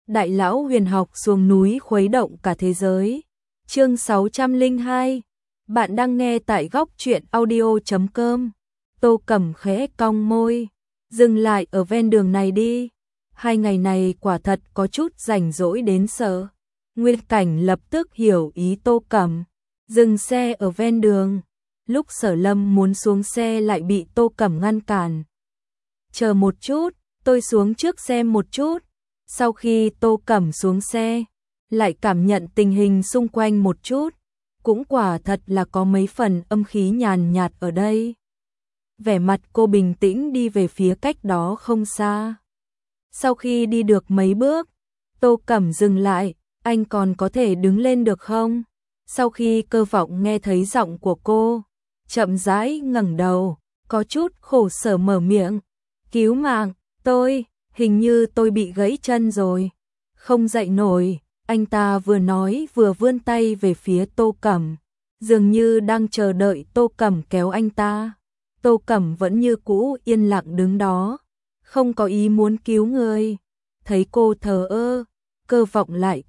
Đại lão huyền học xuống núi khuấy động cả thế giới. Chương 602. Bạn đang nghe tại góc truyện audio.com. Tô Cẩm khẽ cong môi, dừng lại ở ven đường này đi. 2 ngày này quả thật có chút rảnh rỗi đến sợ. Nguyên Cảnh lập tức hiểu ý Tô Cẩm, dừng xe ở ven đường. Lúc Sở Lâm muốn xuống xe lại bị Tô Cẩm ngăn cản. Chờ một chút, tôi xuống trước xem một chút. Sau khi Tô Cẩm xuống xe, lại cảm nhận tình hình xung quanh một chút, cũng quả thật là có mấy phần âm khí nhàn nhạt ở đây. Vẻ mặt cô bình tĩnh đi về phía cách đó không xa. Sau khi đi được mấy bước, Tô Cẩm dừng lại, anh còn có thể đứng lên được không? Sau khi Cơ Vọng nghe thấy giọng của cô, chậm rãi ngẩng đầu, có chút khổ sở mở miệng, cứu mạng, hình như tôi bị gãy chân rồi, không dậy nổi. Anh ta vừa nói vừa vươn tay về phía Tô Cẩm, dường như đang chờ đợi Tô Cẩm kéo anh ta. Tô Cẩm vẫn như cũ yên lặng đứng đó, không có ý muốn cứu người. Thấy cô thờ ơ, Cơ Vọng lại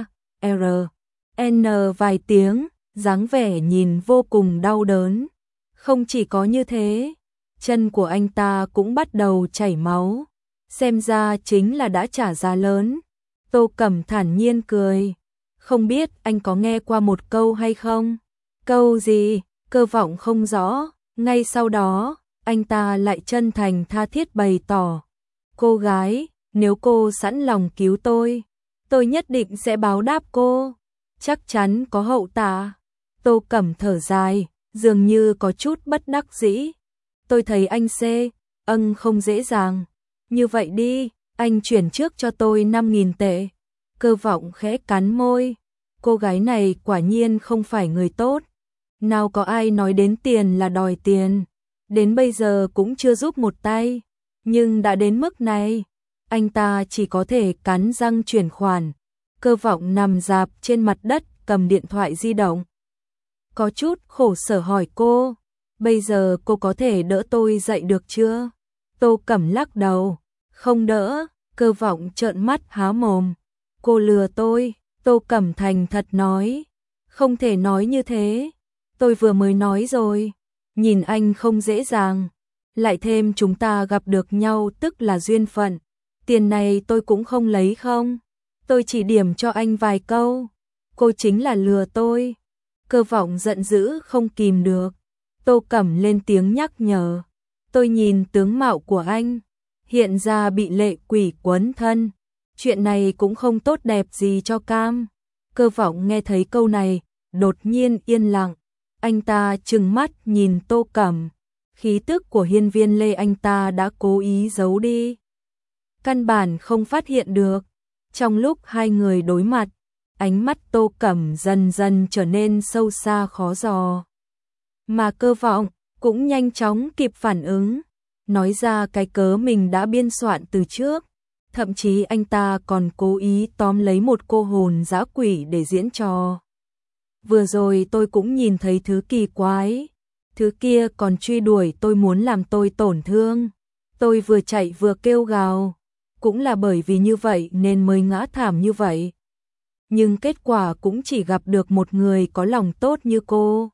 n vài tiếng, dáng vẻ nhìn vô cùng đau đớn. Không chỉ có như thế, chân của anh ta cũng bắt đầu chảy máu, xem ra chính là đã trả giá lớn. Tô Cẩm thản nhiên cười, không biết anh có nghe qua một câu hay không? Câu gì? Cơ Vọng không rõ. Ngay sau đó, anh ta lại chân thành tha thiết bày tỏ, cô gái, nếu cô sẵn lòng cứu tôi nhất định sẽ báo đáp cô, chắc chắn có hậu tạ. Tô Cẩm thở dài, dường như có chút bất đắc dĩ. Tôi thấy anh không dễ dàng. Như vậy đi, anh chuyển trước cho tôi 5.000 tệ. Cơ Vọng khẽ cắn môi, cô gái này quả nhiên không phải người tốt. Nào có ai nói đến tiền là đòi tiền, đến bây giờ cũng chưa giúp một tay, nhưng đã đến mức này, anh ta chỉ có thể cắn răng chuyển khoản. Cơ Vọng nằm rạp trên mặt đất cầm điện thoại di động, có chút khổ sở hỏi cô, bây giờ cô có thể đỡ tôi dậy được chưa? Tô Cẩm lắc đầu, không đỡ. Cơ Vọng trợn mắt há mồm, cô lừa tôi. Tô Cẩm thành thật nói, không thể nói như thế, tôi vừa mới nói rồi, nhìn anh không dễ dàng, lại thêm chúng ta gặp được nhau tức là duyên phận, tiền này tôi cũng không lấy không, tôi chỉ điểm cho anh vài câu, cô chính là lừa tôi. Cơ Vọng giận dữ không kìm được. Tô Cẩm lên tiếng nhắc nhở, tôi nhìn tướng mạo của anh, hiện ra bị lệ quỷ quấn thân, chuyện này cũng không tốt đẹp gì cho cam. Cơ Vọng nghe thấy câu này, đột nhiên yên lặng, anh ta trừng mắt nhìn Tô Cẩm, khí tức của hiên viên lê anh ta đã cố ý giấu đi, căn bản không phát hiện được. Trong lúc hai người đối mặt, ánh mắt Tô Cẩm dần dần trở nên sâu xa khó dò, mà Cơ Vọng cũng nhanh chóng kịp phản ứng, nói ra cái cớ mình đã biên soạn từ trước. Thậm chí anh ta còn cố ý tóm lấy một cô hồn dã quỷ để diễn trò. Vừa rồi tôi cũng nhìn thấy thứ kỳ quái, thứ kia còn truy đuổi tôi muốn làm tôi tổn thương. Tôi vừa chạy vừa kêu gào, cũng là bởi vì như vậy nên mới ngã thảm như vậy. Nhưng kết quả cũng chỉ gặp được một người có lòng tốt như cô.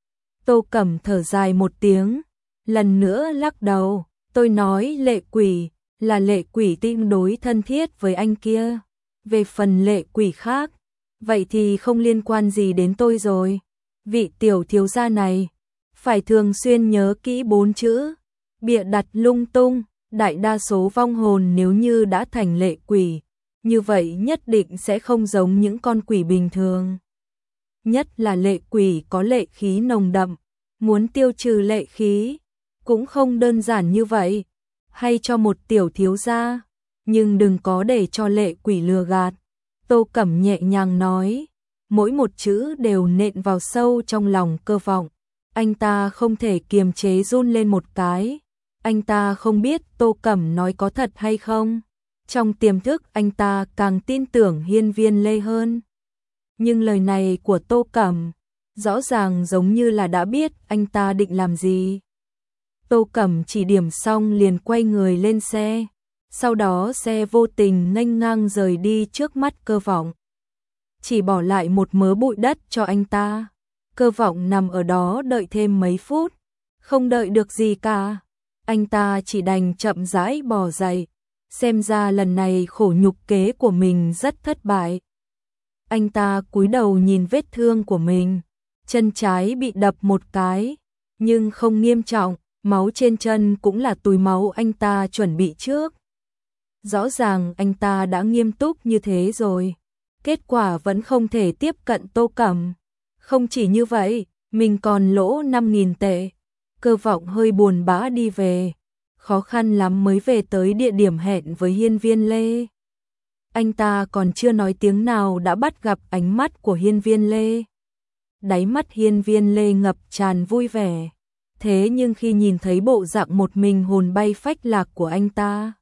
Tô Cẩm thở dài một tiếng, lần nữa lắc đầu, tôi nói lệ quỷ là lệ quỷ tương đối thân thiết với anh kia. Về phần lệ quỷ khác, vậy thì không liên quan gì đến tôi rồi. Vị tiểu thiếu gia này, phải thường xuyên nhớ kỹ 4 chữ, bịa đặt lung tung. Đại đa số vong hồn nếu như đã thành lệ quỷ, như vậy nhất định sẽ không giống những con quỷ bình thường. Nhất là lệ quỷ có lệ khí nồng đậm, muốn tiêu trừ lệ khí, cũng không đơn giản như vậy. Hay cho một tiểu thiếu gia, nhưng đừng có để cho lệ quỷ lừa gạt. Tô Cẩm nhẹ nhàng nói, mỗi một chữ đều nện vào sâu trong lòng Cơ Vọng. Anh ta không thể kiềm chế run lên một cái. Anh ta không biết Tô Cẩm nói có thật hay không. Trong tiềm thức anh ta càng tin tưởng hiên viên lê hơn. Nhưng lời này của Tô Cẩm, rõ ràng giống như là đã biết anh ta định làm gì. Tô Cẩm chỉ điểm xong liền quay người lên xe. Sau đó xe vô tình nghênh ngang rời đi trước mắt Cơ Vọng. Chỉ bỏ lại một mớ bụi đất cho anh ta. Cơ Vọng nằm ở đó đợi thêm mấy phút, không đợi được gì cả. Anh ta chỉ đành chậm rãi bò dậy, xem ra lần này khổ nhục kế của mình rất thất bại. Anh ta cúi đầu nhìn vết thương của mình, chân trái bị đập một cái, nhưng không nghiêm trọng, máu trên chân cũng là túi máu anh ta chuẩn bị trước. Rõ ràng anh ta đã nghiêm túc như thế rồi, kết quả vẫn không thể tiếp cận Tô Cẩm. Không chỉ như vậy, mình còn lỗ 5.000 tệ. Cơ Vọng hơi buồn bã đi về, khó khăn lắm mới về tới địa điểm hẹn với Hiên Viên Lê. Anh ta còn chưa nói tiếng nào đã bắt gặp ánh mắt của Hiên Viên Lê. Đáy mắt Hiên Viên Lê ngập tràn vui vẻ. Thế nhưng khi nhìn thấy bộ dạng một mình hồn bay phách lạc của anh ta,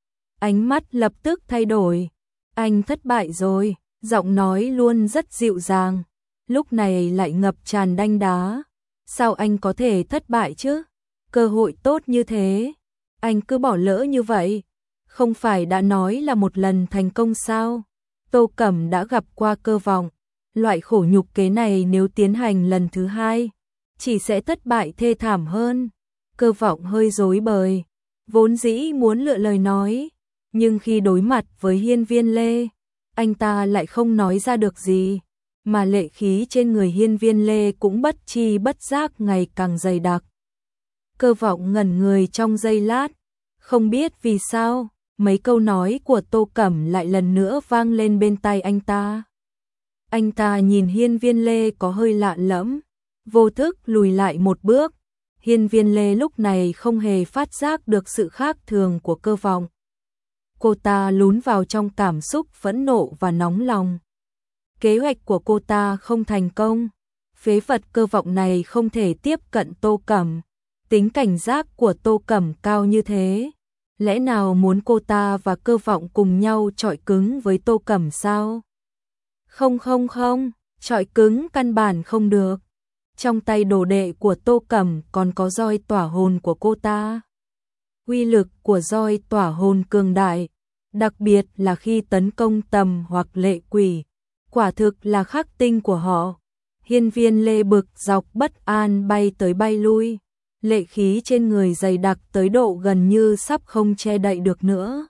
ánh mắt lập tức thay đổi. Anh thất bại rồi, giọng nói luôn rất dịu dàng, lúc này lại ngập tràn đanh đá. Sao anh có thể thất bại chứ? Cơ hội tốt như thế, anh cứ bỏ lỡ như vậy. Không phải đã nói là một lần thành công sao? Tô Cẩm đã gặp qua Cơ Vọng. Loại khổ nhục kế này nếu tiến hành lần thứ hai, chỉ sẽ thất bại thê thảm hơn. Cơ Vọng hơi rối bời, vốn dĩ muốn lựa lời nói, nhưng khi đối mặt với Hiên Viên Lê, anh ta lại không nói ra được gì, mà lệ khí trên người Hiên Viên Lê cũng bất chi bất giác ngày càng dày đặc. Cơ Vọng ngẩn người trong giây lát, không biết vì sao, mấy câu nói của Tô Cẩm lại lần nữa vang lên bên tai anh ta. Anh ta nhìn Hiên Viên Lê có hơi lạ lẫm, vô thức lùi lại một bước. Hiên Viên Lê lúc này không hề phát giác được sự khác thường của Cơ Vọng. Cô ta lún vào trong cảm xúc phẫn nộ và nóng lòng. Kế hoạch của cô ta không thành công, phế vật Cơ Vọng này không thể tiếp cận Tô Cẩm. Tính cảnh giác của Tô Cẩm cao như thế, lẽ nào muốn cô ta và Cơ Vọng cùng nhau chọi cứng với Tô Cẩm sao? Không, chọi cứng căn bản không được. Trong tay đồ đệ của Tô Cẩm còn có roi tỏa hồn của cô ta. Uy lực của roi tỏa hồn cường đại, đặc biệt là khi tấn công tầm hoặc lệ quỷ, quả thực là khắc tinh của họ. Hiên Viên Lê bực dọc bất an bay tới bay lui, lệ khí trên người dày đặc tới độ gần như sắp không che đậy được nữa.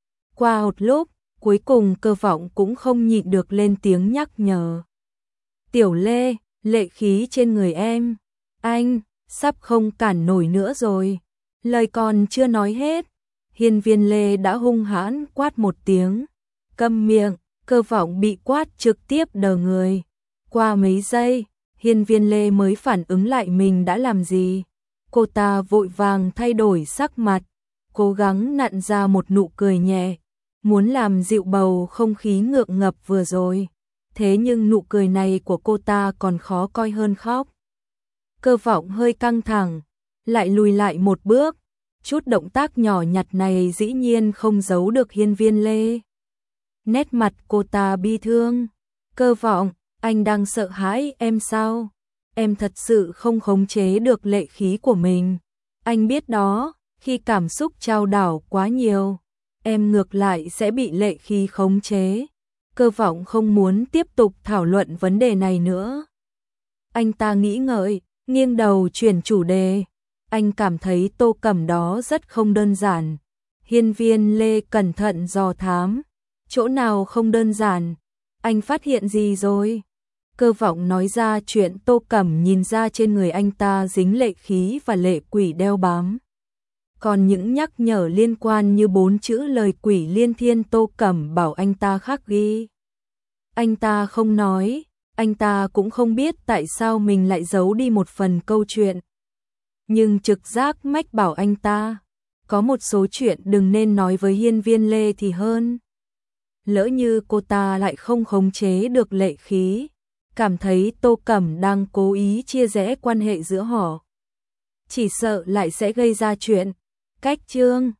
Qua một lúc, cuối cùng Cơ Vọng cũng không nhịn được lên tiếng nhắc nhở. Tiểu Lê, lệ khí trên người em, anh, sắp không cản nổi nữa rồi. Lời còn chưa nói hết, Hiên Viên Lê đã hung hãn quát một tiếng. Câm miệng. Cơ Vọng bị quát trực tiếp đờ người. Qua mấy giây, Hiên Viên Lê mới phản ứng lại mình đã làm gì. Cô ta vội vàng thay đổi sắc mặt, cố gắng nặn ra một nụ cười nhẹ, muốn làm dịu bầu không khí ngượng ngập vừa rồi. Thế nhưng nụ cười này của cô ta còn khó coi hơn khóc. Cơ Vọng hơi căng thẳng, lại lùi lại một bước. Chút động tác nhỏ nhặt này dĩ nhiên không giấu được Hiên Viên Lê. Nét mặt cô ta bi thương. Cơ Vọng, anh đang sợ hãi em sao? Em thật sự không khống chế được lệ khí của mình. Anh biết đó, khi cảm xúc trao đảo quá nhiều, em ngược lại sẽ bị lệ khí khống chế. Cơ Vọng không muốn tiếp tục thảo luận vấn đề này nữa. Anh ta nghĩ ngợi, nghiêng đầu chuyển chủ đề. Anh cảm thấy Tô Cẩm đó rất không đơn giản. Hiên Viên Lê cẩn thận dò thám. Chỗ nào không đơn giản? Anh phát hiện gì rồi? Cơ Vọng nói ra chuyện Tô Cẩm nhìn ra trên người anh ta dính lệ khí và lệ quỷ đeo bám. Còn những nhắc nhở liên quan như 4 chữ lời quỷ liên thiên Tô Cẩm bảo anh ta khắc ghi. Anh ta không nói, anh ta cũng không biết tại sao mình lại giấu đi một phần câu chuyện. Nhưng trực giác mách bảo anh ta, có một số chuyện đừng nên nói với Hiên Viên Lê thì hơn. Lỡ như cô ta lại không khống chế được lệ khí, cảm thấy Tô Cẩm đang cố ý chia rẽ quan hệ giữa họ, chỉ sợ lại sẽ gây ra chuyện. Cách chương